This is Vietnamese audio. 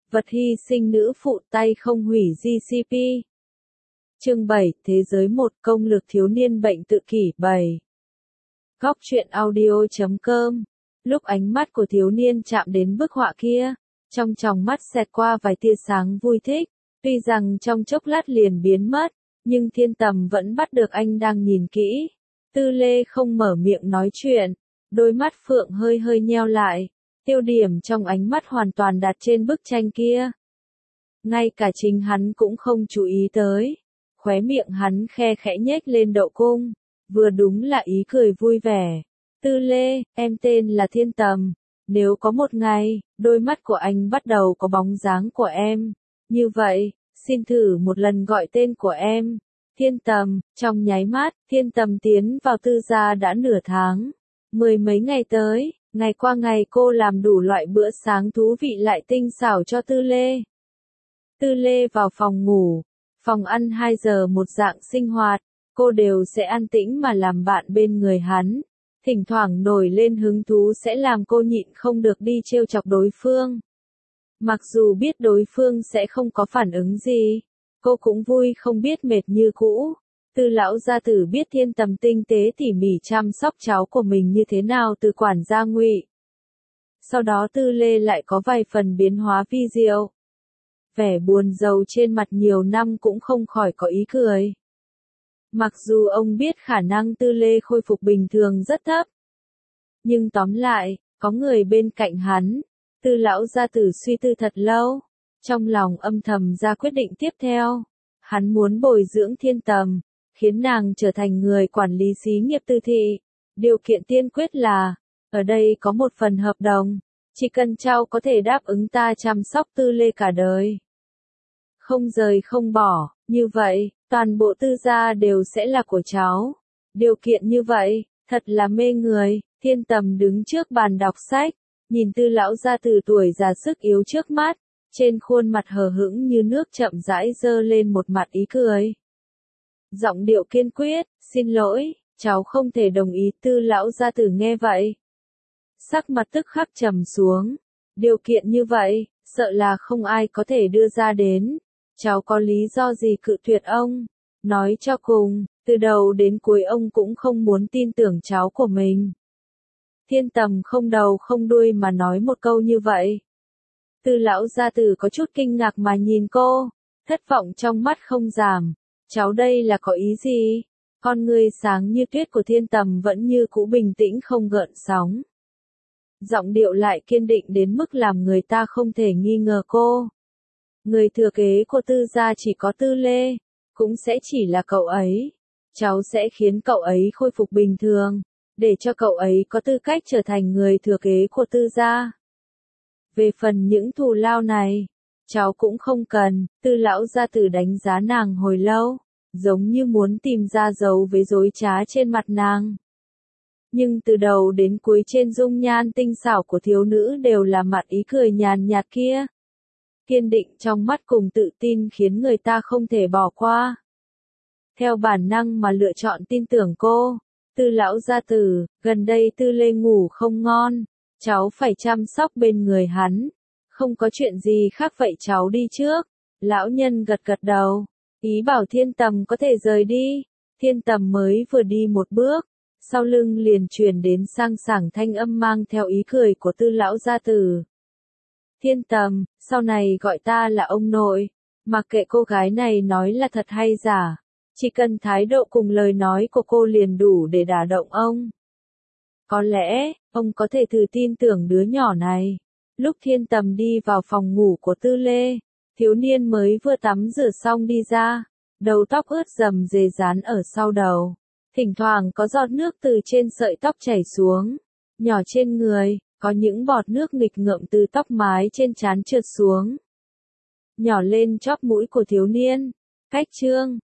Vật hy sinh nữ phụ tay không hủy GCP. Chương 7, Thế giới một công lược thiếu niên bệnh tự kỷ 7. Góc truyện audio.com. Lúc ánh mắt của thiếu niên chạm đến bức họa kia, trong tròng mắt xẹt qua vài tia sáng vui thích, tuy rằng trong chốc lát liền biến mất, nhưng Thiên Tầm vẫn bắt được anh đang nhìn kỹ. Tư Lê không mở miệng nói chuyện, đôi mắt phượng hơi hơi nheo lại, tiêu điểm trong ánh mắt hoàn toàn đặt trên bức tranh kia. Ngay cả chính hắn cũng không chú ý tới, khóe miệng hắn khe khẽ nhếch lên độ cung, vừa đúng là ý cười vui vẻ. Tư Lê, em tên là Thiên Tầm, nếu có một ngày, đôi mắt của anh bắt đầu có bóng dáng của em, như vậy, xin thử một lần gọi tên của em. Thiên Tầm, trong nháy mắt, Thiên Tầm tiến vào Tư gia đã nửa tháng. Mười mấy ngày tới, ngày qua ngày cô làm đủ loại bữa sáng thú vị lại tinh xảo cho Tư Lê. Tư Lê vào phòng ngủ, phòng ăn 2 giờ một dạng sinh hoạt, cô đều sẽ an tĩnh mà làm bạn bên người hắn. Thỉnh thoảng nổi lên hứng thú sẽ làm cô nhịn không được đi trêu chọc đối phương. Mặc dù biết đối phương sẽ không có phản ứng gì, cô cũng vui không biết mệt như cũ. Tư lão gia tử biết Thiên Tầm tinh tế tỉ mỉ chăm sóc cháu của mình như thế nào từ quản gia Ngụy. Sau đó Tư Lê lại có vài phần biến hóa vi diệu. Vẻ buồn rầu trên mặt nhiều năm cũng không khỏi có ý cười. Mặc dù ông biết khả năng Tư Lê khôi phục bình thường rất thấp, nhưng tóm lại, có người bên cạnh hắn. Tư lão gia tử suy tư thật lâu, trong lòng âm thầm ra quyết định tiếp theo. Hắn muốn bồi dưỡng Thiên Tầm, khiến nàng trở thành người quản lý xí nghiệp Tư thị. Điều kiện tiên quyết là, ở đây có một phần hợp đồng, chỉ cần cháu có thể đáp ứng ta chăm sóc Tư Lê cả đời, không rời không bỏ, như vậy, toàn bộ Tư gia đều sẽ là của cháu. Điều kiện như vậy, thật là mê người. Thiên Tầm đứng trước bàn đọc sách, nhìn Tư lão gia tử tuổi già sức yếu trước mắt, trên khuôn mặt hờ hững như nước chậm rãi dơ lên một mặt ý cười. Giọng điệu kiên quyết, xin lỗi, cháu không thể đồng ý. Tư lão gia tử nghe vậy, sắc mặt tức khắc trầm xuống. Điều kiện như vậy, sợ là không ai có thể đưa ra đến. Cháu có lý do gì cự tuyệt ông? Nói cho cùng, từ đầu đến cuối ông cũng không muốn tin tưởng cháu của mình. Thiên Tầm không đầu không đuôi mà nói một câu như vậy. Tư lão gia tử có chút kinh ngạc mà nhìn cô, thất vọng trong mắt không giảm. Cháu đây là có ý gì? Con ngươi sáng như tuyết của Thiên Tầm vẫn như cũ bình tĩnh không gợn sóng. Giọng điệu lại kiên định đến mức làm người ta không thể nghi ngờ cô. Người thừa kế của Tư gia chỉ có Tư Lê, cũng sẽ chỉ là cậu ấy. Cháu sẽ khiến cậu ấy khôi phục bình thường, để cho cậu ấy có tư cách trở thành người thừa kế của Tư gia. Về phần những thù lao này, cháu cũng không cần. Tư lão gia tử đánh giá nàng hồi lâu, giống như muốn tìm ra dấu vết dối trá trên mặt nàng. Nhưng từ đầu đến cuối trên dung nhan tinh xảo của thiếu nữ đều là mặt ý cười nhàn nhạt kia. Kiên định trong mắt cùng tự tin khiến người ta không thể bỏ qua. Theo bản năng mà lựa chọn tin tưởng cô. Tư lão gia tử, gần đây Tư Lê ngủ không ngon, cháu phải chăm sóc bên người hắn. Không có chuyện gì khác vậy cháu đi trước. Lão nhân gật gật đầu, ý bảo Thiên Tầm có thể rời đi. Thiên Tầm mới vừa đi một bước, sau lưng liền truyền đến sang sảng thanh âm mang theo ý cười của Tư lão gia tử. Thiên Tầm, sau này gọi ta là ông nội, mặc kệ cô gái này nói là thật hay giả, chỉ cần thái độ cùng lời nói của cô liền đủ để đả động ông. Có lẽ, ông có thể thử tin tưởng đứa nhỏ này. Lúc Thiên Tầm đi vào phòng ngủ của Tư Lê, thiếu niên mới vừa tắm rửa xong đi ra, đầu tóc ướt rầm rề dán ở sau đầu. Thỉnh thoảng có giọt nước từ trên sợi tóc chảy xuống, nhỏ trên người, có những bọt nước nghịch ngợm từ tóc mái trên trán trượt xuống, nhỏ lên chóp mũi của thiếu niên. Cách chương